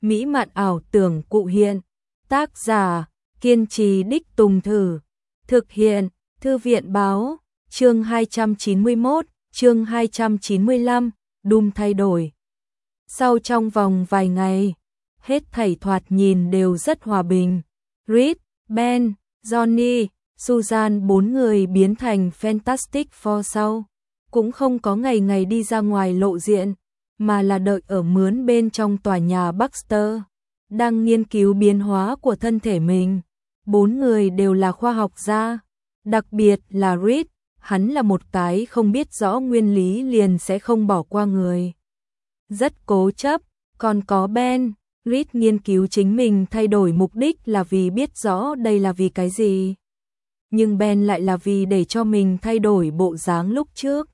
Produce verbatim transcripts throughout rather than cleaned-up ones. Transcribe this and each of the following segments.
mỹ mạn ảo tưởng cụ hiện. Tác giả, kiên trì đích tùng thử. Thực hiện, Thư viện báo, chương hai trăm chín mươi mốt, chương hai trăm chín mươi lăm, Doom thay đổi. Sau trong vòng vài ngày, hết thảy thoạt nhìn đều rất hòa bình. Reed, Ben, Johnny, Susan bốn người biến thành Fantastic Four sau. Cũng không có ngày ngày đi ra ngoài lộ diện, mà là đợi ở mướn bên trong tòa nhà Baxter, đang nghiên cứu biến hóa của thân thể mình. Bốn người đều là khoa học gia, đặc biệt là Reed, hắn là một cái không biết rõ nguyên lý liền sẽ không bỏ qua người. Rất cố chấp, còn có Ben, Reed nghiên cứu chính mình thay đổi mục đích là vì biết rõ đây là vì cái gì. Nhưng Ben lại là vì để cho mình thay đổi bộ dáng lúc trước.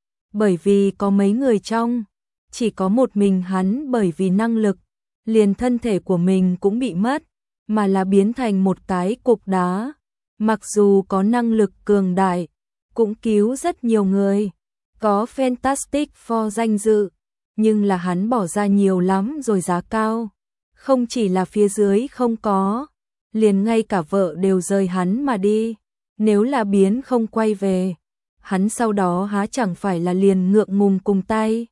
Bởi vì có mấy người trong, chỉ có một mình hắn bởi vì năng lực, liền thân thể của mình cũng bị mất, mà là biến thành một cái cục đá. Mặc dù có năng lực cường đại, cũng cứu rất nhiều người, có Fantastic Four danh dự, nhưng là hắn bỏ ra nhiều lắm rồi giá cao. Không chỉ là phía dưới không có, liền ngay cả vợ đều rời hắn mà đi. Nếu là biến không quay về, hắn sau đó há chẳng phải là liền ngượng ngùng cùng tay.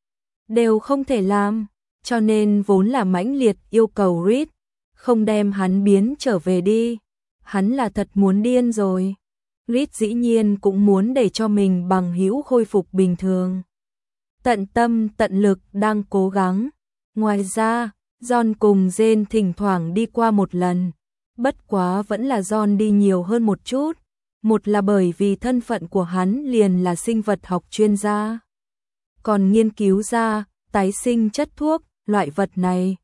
Đều không thể làm, cho nên vốn là mãnh liệt yêu cầu Reed, không đem hắn biến trở về đi. Hắn là thật muốn điên rồi. Reed dĩ nhiên cũng muốn để cho mình bằng hữu khôi phục bình thường. Tận tâm tận lực đang cố gắng. Ngoài ra, John cùng Jane thỉnh thoảng đi qua một lần. Bất quá vẫn là John đi nhiều hơn một chút. Một là bởi vì thân phận của hắn liền là sinh vật học chuyên gia. Còn nghiên cứu ra, tái sinh chất thuốc, loại vật này.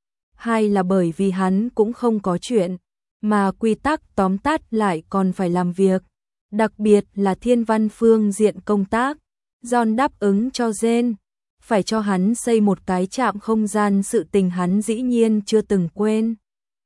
Hai là bởi vì hắn cũng không có chuyện, mà quy tắc tóm tắt lại còn phải làm việc. Đặc biệt là thiên văn phương diện công tác. John đáp ứng cho Jane, phải cho hắn xây một cái trạm không gian, sự tình hắn dĩ nhiên chưa từng quên,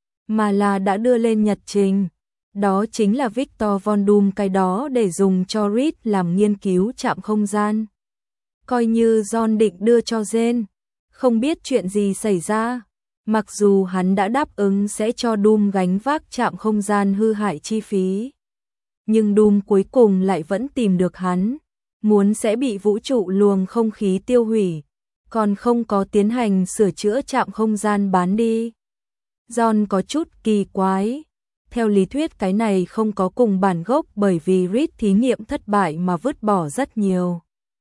mà là đã đưa lên nhật trình. Đó chính là Victor Von Doom cái đó để dùng cho Reed làm nghiên cứu trạm không gian. Coi như John định đưa cho Jane, không biết chuyện gì xảy ra. Mặc dù hắn đã đáp ứng sẽ cho Doom gánh vác trạm không gian hư hại chi phí, nhưng Doom cuối cùng lại vẫn tìm được hắn, muốn sẽ bị vũ trụ luồng không khí tiêu hủy, còn không có tiến hành sửa chữa trạm không gian bán đi. John có chút kỳ quái. Theo lý thuyết cái này không có cùng bản gốc, bởi vì Reed thí nghiệm thất bại mà vứt bỏ rất nhiều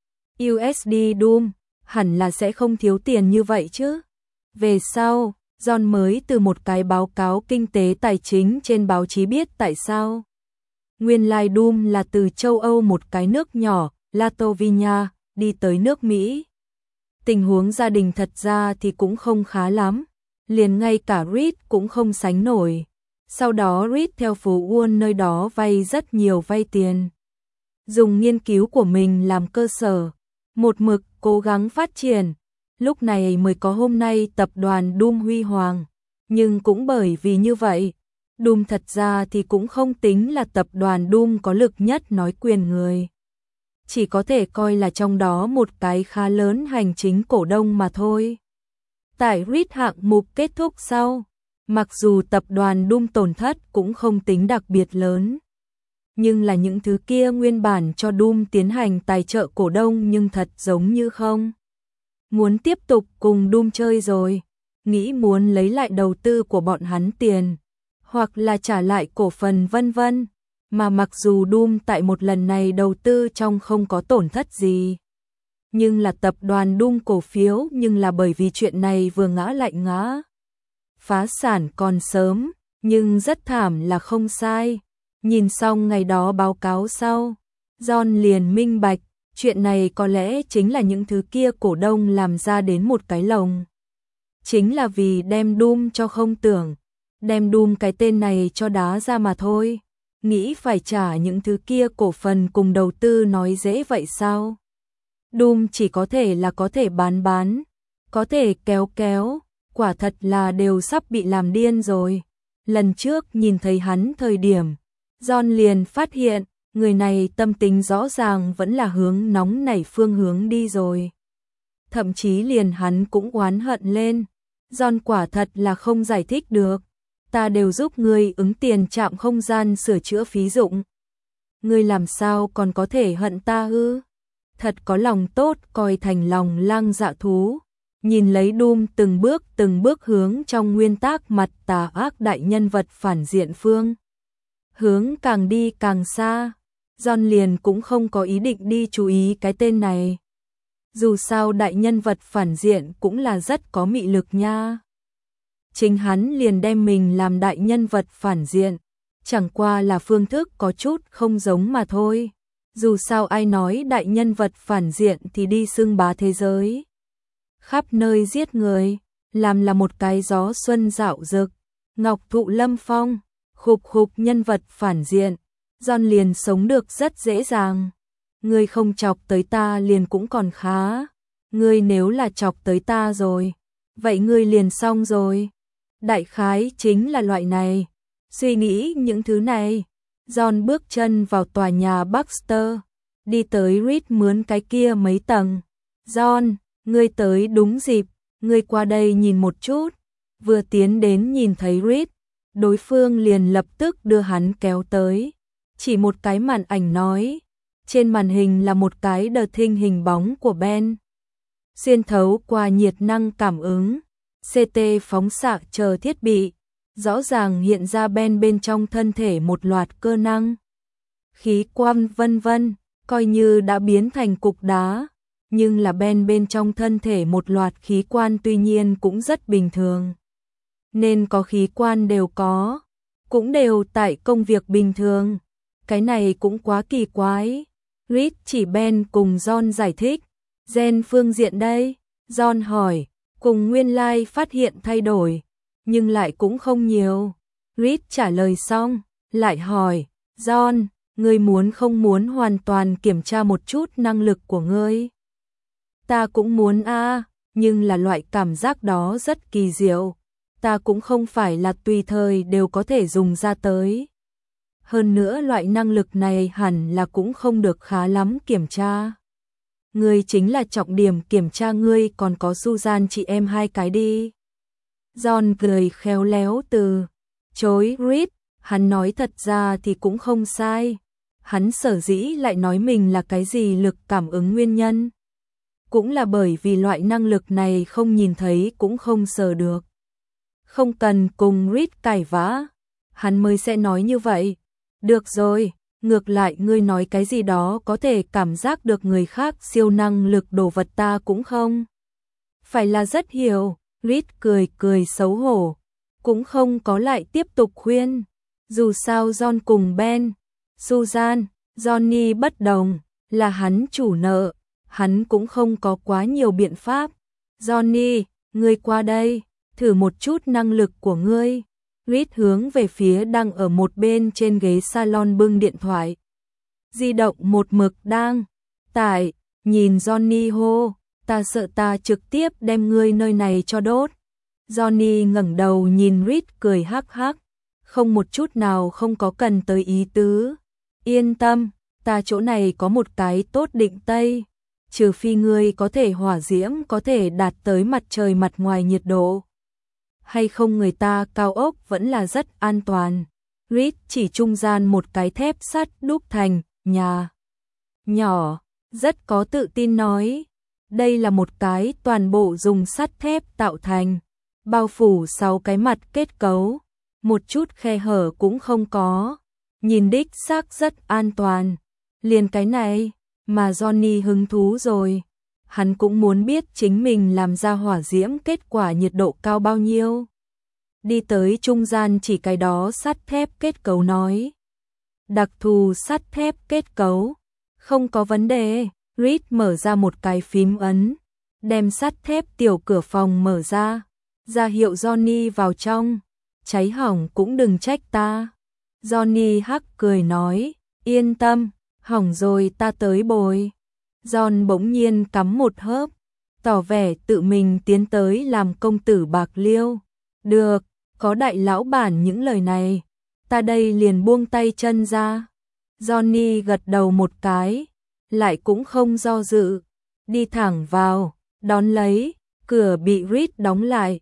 u ét đê Doom, hẳn là sẽ không thiếu tiền như vậy chứ. Về sau, John mới từ một cái báo cáo kinh tế tài chính trên báo chí biết tại sao. Nguyên lai Doom là từ châu Âu một cái nước nhỏ, Latvia, đi tới nước Mỹ. Tình huống gia đình thật ra thì cũng không khá lắm, liền ngay cả Reed cũng không sánh nổi. Sau đó Reed theo phố Wall nơi đó vay rất nhiều vay tiền. Dùng nghiên cứu của mình làm cơ sở, một mực cố gắng phát triển. Lúc này mới có hôm nay tập đoàn Doom huy hoàng. Nhưng cũng bởi vì như vậy, Doom thật ra thì cũng không tính là tập đoàn Doom có lực nhất nói quyền người. Chỉ có thể coi là trong đó một cái khá lớn hành chính cổ đông mà thôi. Tại Reed hạng mục kết thúc sau, mặc dù tập đoàn Doom tổn thất cũng không tính đặc biệt lớn, nhưng là những thứ kia nguyên bản cho Doom tiến hành tài trợ cổ đông nhưng thật giống như không muốn tiếp tục cùng Doom chơi rồi, nghĩ muốn lấy lại đầu tư của bọn hắn tiền, hoặc là trả lại cổ phần vân vân. Mà mặc dù Doom tại một lần này đầu tư trong không có tổn thất gì, nhưng là tập đoàn Doom cổ phiếu nhưng là bởi vì chuyện này vừa ngã lại ngã. Phá sản còn sớm, nhưng rất thảm là không sai. Nhìn xong ngày đó báo cáo sau, John liền minh bạch, chuyện này có lẽ chính là những thứ kia cổ đông làm ra đến một cái lồng. Chính là vì đem Doom cho không tưởng, đem Doom cái tên này cho đá ra mà thôi. Nghĩ phải trả những thứ kia cổ phần cùng đầu tư nói dễ vậy sao? Doom chỉ có thể là có thể bán bán, có thể kéo kéo, quả thật là đều sắp bị làm điên rồi. Lần trước nhìn thấy hắn thời điểm, John liền phát hiện, người này tâm tính rõ ràng vẫn là hướng nóng nảy phương hướng đi rồi. Thậm chí liền hắn cũng oán hận lên, John quả thật là không giải thích được. Ta đều giúp ngươi ứng tiền trạm không gian sửa chữa phí dụng. Ngươi làm sao còn có thể hận ta ư? Thật có lòng tốt coi thành lòng lang dạ thú. Nhìn lấy Doom từng bước từng bước hướng trong nguyên tắc mặt tà ác đại nhân vật phản diện phương. Hướng càng đi càng xa. John liền cũng không có ý định đi chú ý cái tên này. Dù sao đại nhân vật phản diện cũng là rất có mị lực nha. Chính hắn liền đem mình làm đại nhân vật phản diện, chẳng qua là phương thức có chút không giống mà thôi. Dù sao ai nói đại nhân vật phản diện thì đi xưng bá thế giới. Khắp nơi giết người, làm là một cái gió xuân dạo dực, ngọc thụ lâm phong, khục khục nhân vật phản diện. John liền sống được rất dễ dàng. Ngươi không chọc tới ta liền cũng còn khá. Ngươi nếu là chọc tới ta rồi, vậy ngươi liền xong rồi. Đại khái chính là loại này. Suy nghĩ những thứ này, John bước chân vào tòa nhà Baxter, đi tới Reed mướn cái kia mấy tầng. John, ngươi tới đúng dịp, ngươi qua đây nhìn một chút. Vừa tiến đến nhìn thấy Reed, đối phương liền lập tức đưa hắn kéo tới. Chỉ một cái màn ảnh nói, trên màn hình là một cái đờ thinh hình bóng của Ben. Xuyên thấu qua nhiệt năng cảm ứng, xê tê phóng xạ chờ thiết bị, rõ ràng hiện ra Ben bên trong thân thể một loạt cơ năng. Khí quan vân vân, coi như đã biến thành cục đá, nhưng là Ben bên trong thân thể một loạt khí quan tuy nhiên cũng rất bình thường. Nên có khí quan đều có, cũng đều tại công việc bình thường. Cái này cũng quá kỳ quái. Reed chỉ Ben cùng John giải thích. Gen phương diện đây? John hỏi, cùng nguyên lai like phát hiện thay đổi, nhưng lại cũng không nhiều. Reed trả lời xong, lại hỏi, John, ngươi muốn không muốn hoàn toàn kiểm tra một chút năng lực của ngươi? Ta cũng muốn a, nhưng là loại cảm giác đó rất kỳ diệu. Ta cũng không phải là tùy thời đều có thể dùng ra tới. Hơn nữa loại năng lực này hẳn là cũng không được khá lắm kiểm tra. Ngươi chính là trọng điểm kiểm tra, ngươi còn có Susan chị em hai cái đi. John cười khéo léo từ chối Reed, hắn nói thật ra thì cũng không sai. Hắn sở dĩ lại nói mình là cái gì lực cảm ứng nguyên nhân. Cũng là bởi vì loại năng lực này không nhìn thấy cũng không sờ được. Không cần cùng Reed cãi vã, hắn mới sẽ nói như vậy. Được rồi, ngược lại ngươi nói cái gì đó có thể cảm giác được người khác siêu năng lực đồ vật ta cũng không. Phải là rất hiểu, Reed cười cười xấu hổ, cũng không có lại tiếp tục khuyên. Dù sao John cùng Ben, Susan, Johnny bất đồng, là hắn chủ nợ, hắn cũng không có quá nhiều biện pháp. Johnny, ngươi qua đây, thử một chút năng lực của ngươi. Reed hướng về phía đang ở một bên trên ghế salon bưng điện thoại di động một mực đang tải, nhìn Johnny hô, ta sợ ta trực tiếp đem ngươi nơi này cho đốt. Johnny ngẩng đầu nhìn Reed cười hắc hắc, không một chút nào không có cần tới ý tứ. Yên tâm, ta chỗ này có một cái tốt định tây, trừ phi ngươi có thể hỏa diễm có thể đạt tới mặt trời mặt ngoài nhiệt độ. Hay không người ta cao ốc vẫn là rất an toàn. Reed chỉ trung gian một cái thép sắt đúc thành nhà nhỏ, rất có tự tin nói. Đây là một cái toàn bộ dùng sắt thép tạo thành, bao phủ sáu cái mặt kết cấu, một chút khe hở cũng không có. Nhìn đích xác rất an toàn. Liền cái này mà Johnny hứng thú rồi. Hắn cũng muốn biết chính mình làm ra hỏa diễm kết quả nhiệt độ cao bao nhiêu. Đi tới trung gian chỉ cái đó sắt thép kết cấu nói. Đặc thù sắt thép kết cấu. Không có vấn đề. Reed mở ra một cái phím ấn, đem sắt thép tiểu cửa phòng mở ra, ra hiệu Johnny vào trong. Cháy hỏng cũng đừng trách ta. Johnny hắc cười nói, yên tâm, hỏng rồi ta tới bồi. John bỗng nhiên cắm một hớp, tỏ vẻ tự mình tiến tới làm công tử bạc liêu. Được, có đại lão bản những lời này, ta đây liền buông tay chân ra. Johnny gật đầu một cái, lại cũng không do dự, đi thẳng vào, đón lấy, cửa bị Reed đóng lại.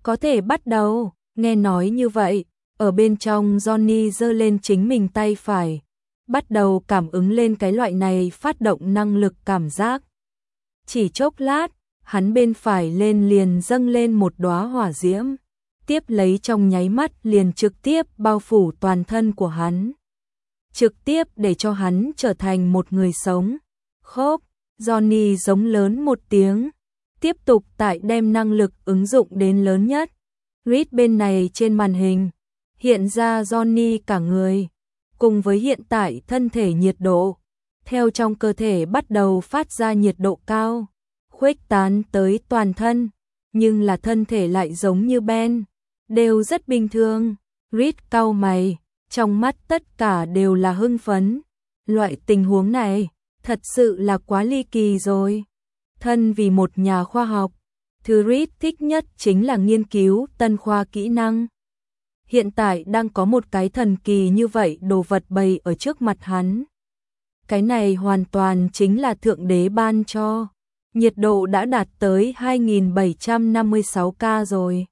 Có thể bắt đầu. Nghe nói như vậy, ở bên trong Johnny giơ lên chính mình tay phải, bắt đầu cảm ứng lên cái loại này phát động năng lực cảm giác. Chỉ chốc lát, hắn bên phải lên liền dâng lên một đóa hỏa diễm, tiếp lấy trong nháy mắt liền trực tiếp bao phủ toàn thân của hắn. Trực tiếp để cho hắn trở thành một người sống. Khốc, Johnny giống lớn một tiếng, tiếp tục tại đem năng lực ứng dụng đến lớn nhất. Reed bên này trên màn hình, hiện ra Johnny cả người, cùng với hiện tại thân thể nhiệt độ, theo trong cơ thể bắt đầu phát ra nhiệt độ cao, khuếch tán tới toàn thân, nhưng là thân thể lại giống như Ben, đều rất bình thường. Reed cau mày, trong mắt tất cả đều là hưng phấn. Loại tình huống này, thật sự là quá ly kỳ rồi. Thân vì một nhà khoa học, thứ Reed thích nhất chính là nghiên cứu tân khoa kỹ năng. Hiện tại đang có một cái thần kỳ như vậy đồ vật bày ở trước mặt hắn. Cái này hoàn toàn chính là Thượng Đế ban cho. Nhiệt độ đã đạt tới hai nghìn bảy trăm năm mươi sáu ca rồi.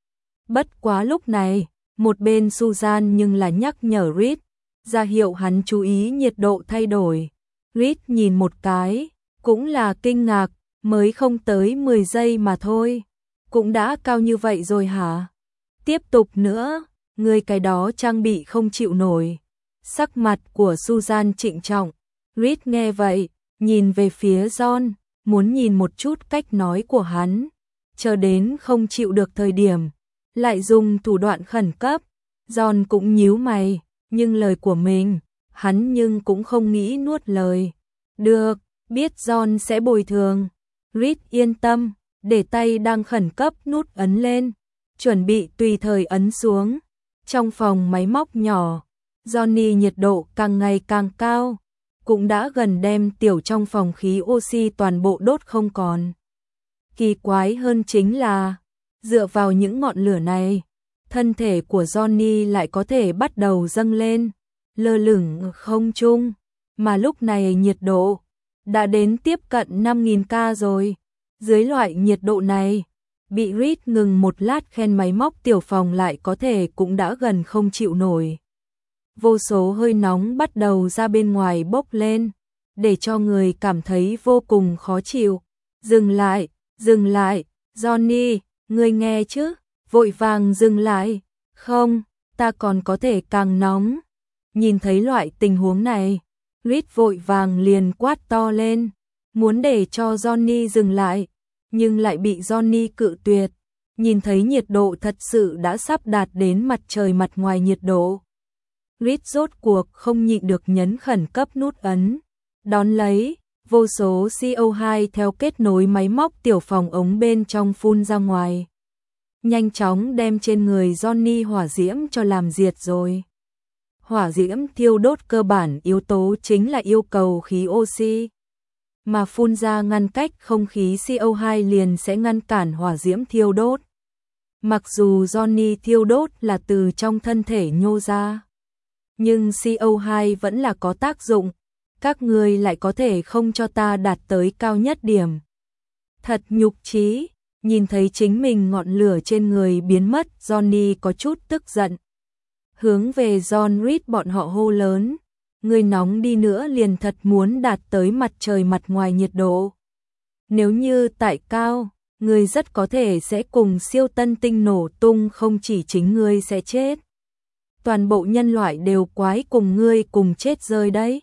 Bất quá lúc này, một bên Susan nhưng là nhắc nhở Reed, ra hiệu hắn chú ý nhiệt độ thay đổi. Reed nhìn một cái, cũng là kinh ngạc, mới không tới mười giây mà thôi. Cũng đã cao như vậy rồi hả? Tiếp tục nữa, người cái đó trang bị không chịu nổi. Sắc mặt của Susan trịnh trọng. Reed nghe vậy, nhìn về phía John, muốn nhìn một chút cách nói của hắn. Chờ đến không chịu được thời điểm, lại dùng thủ đoạn khẩn cấp. John cũng nhíu mày, nhưng lời của mình, hắn nhưng cũng không nghĩ nuốt lời. Được, biết John sẽ bồi thường. Reed yên tâm, để tay đang khẩn cấp nút ấn lên, chuẩn bị tùy thời ấn xuống. Trong phòng máy móc nhỏ, Johnny nhiệt độ càng ngày càng cao, cũng đã gần đem tiểu trong phòng khí oxy toàn bộ đốt không còn. Kỳ quái hơn chính là, dựa vào những ngọn lửa này, thân thể của Johnny lại có thể bắt đầu dâng lên, lơ lửng không trung, mà lúc này nhiệt độ đã đến tiếp cận năm nghìn ca rồi. Dưới loại nhiệt độ này, bị Reed ngừng một lát khen máy móc tiểu phòng lại có thể cũng đã gần không chịu nổi. Vô số hơi nóng bắt đầu ra bên ngoài bốc lên, để cho người cảm thấy vô cùng khó chịu. Dừng lại, dừng lại, Johnny, ngươi nghe chứ? Vội vàng dừng lại. Không, ta còn có thể càng nóng. Nhìn thấy loại tình huống này, Reed vội vàng liền quát to lên, muốn để cho Johnny dừng lại, nhưng lại bị Johnny cự tuyệt. Nhìn thấy nhiệt độ thật sự đã sắp đạt đến mặt trời mặt ngoài nhiệt độ. Reed rốt cuộc không nhịn được nhấn khẩn cấp nút ấn. Đón lấy, vô số xê o hai theo kết nối máy móc tiểu phòng ống bên trong phun ra ngoài. Nhanh chóng đem trên người Johnny hỏa diễm cho làm diệt rồi. Hỏa diễm thiêu đốt cơ bản yếu tố chính là yêu cầu khí oxy, mà phun ra ngăn cách không khí xê o hai liền sẽ ngăn cản hỏa diễm thiêu đốt. Mặc dù Johnny thiêu đốt là từ trong thân thể nhô ra, nhưng xê o hai vẫn là có tác dụng. Các người lại có thể không cho ta đạt tới cao nhất điểm. Thật nhục trí. Nhìn thấy chính mình ngọn lửa trên người biến mất, Johnny có chút tức giận. Hướng về John Reed bọn họ hô lớn. Người nóng đi nữa liền thật muốn đạt tới mặt trời mặt ngoài nhiệt độ. Nếu như tại cao, người rất có thể sẽ cùng siêu tân tinh nổ tung, không chỉ chính ngươi sẽ chết. Toàn bộ nhân loại đều quái cùng ngươi cùng chết rơi đấy.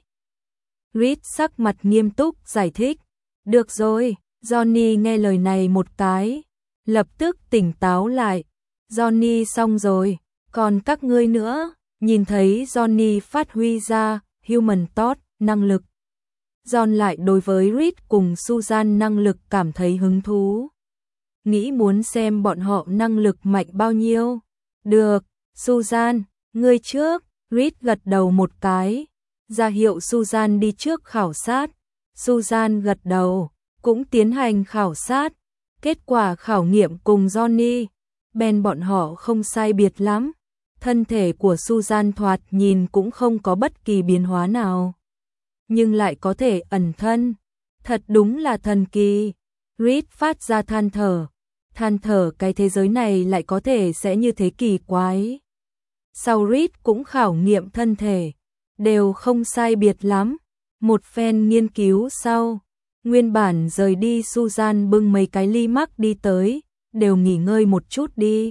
Reed sắc mặt nghiêm túc giải thích. Được rồi, Johnny nghe lời này một cái, lập tức tỉnh táo lại. Johnny xong rồi, còn các ngươi nữa. Nhìn thấy Johnny phát huy ra Human Torch năng lực, John lại đối với Reed cùng Susan năng lực cảm thấy hứng thú. Nghĩ muốn xem bọn họ năng lực mạnh bao nhiêu. Được, Susan, ngươi trước. Reed gật đầu một cái, ra hiệu Susan đi trước khảo sát. Susan gật đầu, cũng tiến hành khảo sát. Kết quả khảo nghiệm cùng Johnny, Ben bọn họ không sai biệt lắm. Thân thể của Susan thoạt nhìn cũng không có bất kỳ biến hóa nào, nhưng lại có thể ẩn thân. Thật đúng là thần kỳ. Reed phát ra than thở. than thở cái thế giới này lại có thể sẽ như thế kỳ quái. Sau Reed cũng khảo nghiệm thân thể, đều không sai biệt lắm. Một phen nghiên cứu sau, nguyên bản rời đi Susan bưng mấy cái ly mắc đi tới, đều nghỉ ngơi một chút đi.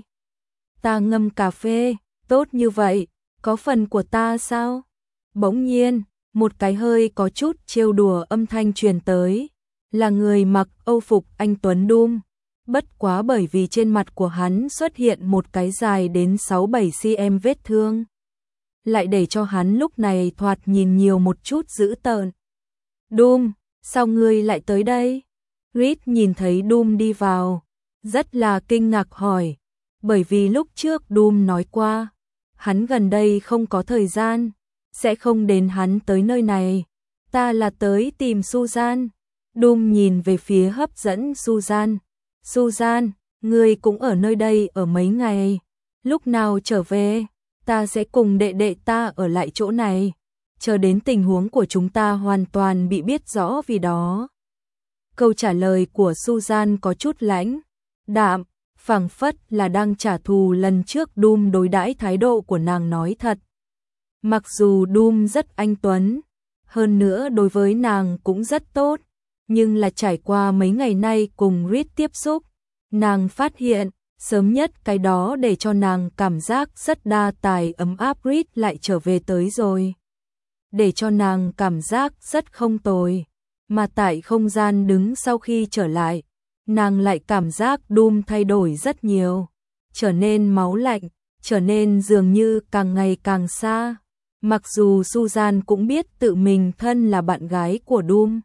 Ta ngâm cà phê, tốt như vậy, có phần của ta sao? Bỗng nhiên, một cái hơi có chút trêu đùa âm thanh truyền tới, là người mặc âu phục anh Tuấn Doom. Bất quá bởi vì trên mặt của hắn xuất hiện một cái dài đến sáu bảy xăng-ti-mét vết thương, lại để cho hắn lúc này thoạt nhìn nhiều một chút dữ tợn. Doom, sao ngươi lại tới đây? Reed nhìn thấy Doom đi vào, rất là kinh ngạc hỏi, bởi vì lúc trước Doom nói qua, hắn gần đây không có thời gian, sẽ không đến hắn tới nơi này. Ta là tới tìm Susan. Doom nhìn về phía hấp dẫn Susan. Susan, ngươi cũng ở nơi đây ở mấy ngày, lúc nào trở về, ta sẽ cùng đệ đệ ta ở lại chỗ này, chờ đến tình huống của chúng ta hoàn toàn bị biết rõ vì đó. Câu trả lời của Susan có chút lãnh, đạm, phảng phất là đang trả thù lần trước Doom đối đãi thái độ của nàng nói thật. Mặc dù Doom rất anh tuấn, hơn nữa đối với nàng cũng rất tốt, nhưng là trải qua mấy ngày nay cùng Reed tiếp xúc, nàng phát hiện, sớm nhất cái đó để cho nàng cảm giác rất đa tài ấm áp Reed lại trở về tới rồi. Để cho nàng cảm giác rất không tồi, mà tại không gian đứng sau khi trở lại, nàng lại cảm giác Doom thay đổi rất nhiều, trở nên máu lạnh, trở nên dường như càng ngày càng xa. Mặc dù Susan cũng biết tự mình thân là bạn gái của Doom,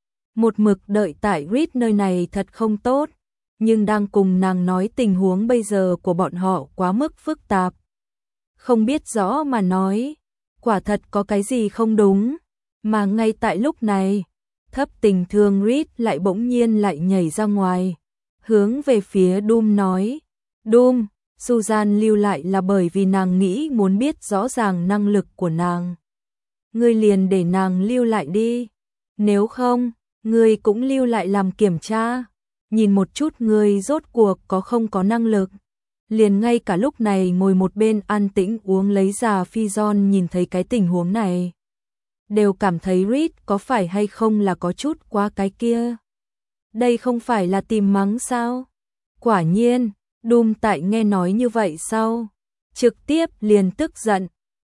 một mực đợi tại Reed nơi này thật không tốt, nhưng đang cùng nàng nói tình huống bây giờ của bọn họ quá mức phức tạp. Không biết rõ mà nói, quả thật có cái gì không đúng, mà ngay tại lúc này, thấp tình thương Reed lại bỗng nhiên lại nhảy ra ngoài, hướng về phía Doom nói, Doom, Susan lưu lại là bởi vì nàng nghĩ muốn biết rõ ràng năng lực của nàng. Ngươi liền để nàng lưu lại đi, nếu không, ngươi cũng lưu lại làm kiểm tra, nhìn một chút ngươi rốt cuộc có không có năng lực. Liền ngay cả lúc này ngồi một bên an tĩnh uống lấy trà phi John nhìn thấy cái tình huống này, đều cảm thấy Reed có phải hay không là có chút quá cái kia. Đây không phải là tìm mắng sao? Quả nhiên, Doom tại nghe nói như vậy sau, trực tiếp liền tức giận.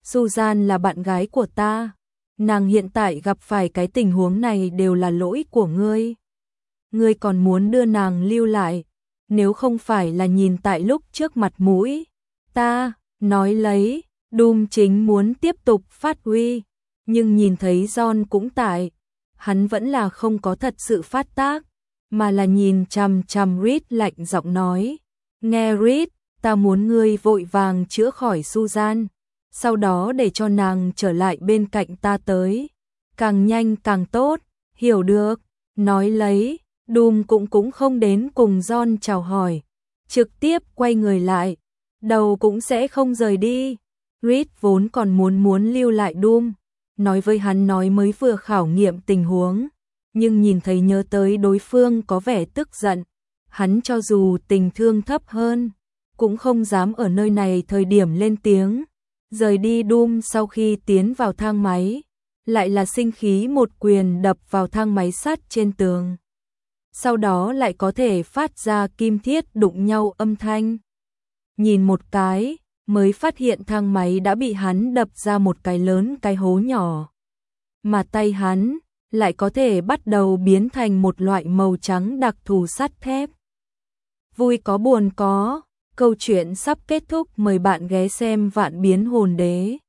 Susan là bạn gái của ta, nàng hiện tại gặp phải cái tình huống này đều là lỗi của ngươi. Ngươi còn muốn đưa nàng lưu lại, nếu không phải là nhìn tại lúc trước mặt mũi. Ta, nói lấy, Doom chính muốn tiếp tục phát huy, nhưng nhìn thấy John cũng tại, hắn vẫn là không có thật sự phát tác, mà là nhìn chằm chằm Reed lạnh giọng nói, nghe Reed, ta muốn ngươi vội vàng chữa khỏi Susan, sau đó để cho nàng trở lại bên cạnh ta tới, càng nhanh càng tốt, hiểu được. Nói lấy, Doom cũng cũng không đến cùng John chào hỏi, trực tiếp quay người lại, đầu cũng sẽ không rời đi. Reed vốn còn muốn muốn lưu lại Doom, nói với hắn nói mới vừa khảo nghiệm tình huống, nhưng nhìn thấy nhớ tới đối phương có vẻ tức giận, hắn cho dù tình thương thấp hơn, cũng không dám ở nơi này thời điểm lên tiếng. Rời đi Doom sau khi tiến vào thang máy, lại là sinh khí một quyền đập vào thang máy sắt trên tường. Sau đó lại có thể phát ra kim thiết đụng nhau âm thanh. Nhìn một cái, mới phát hiện thang máy đã bị hắn đập ra một cái lớn cái hố nhỏ. Mà tay hắn lại có thể bắt đầu biến thành một loại màu trắng đặc thù sắt thép. Vui có buồn có, câu chuyện sắp kết thúc, mời bạn ghé xem Vạn Biến Hồn Đế.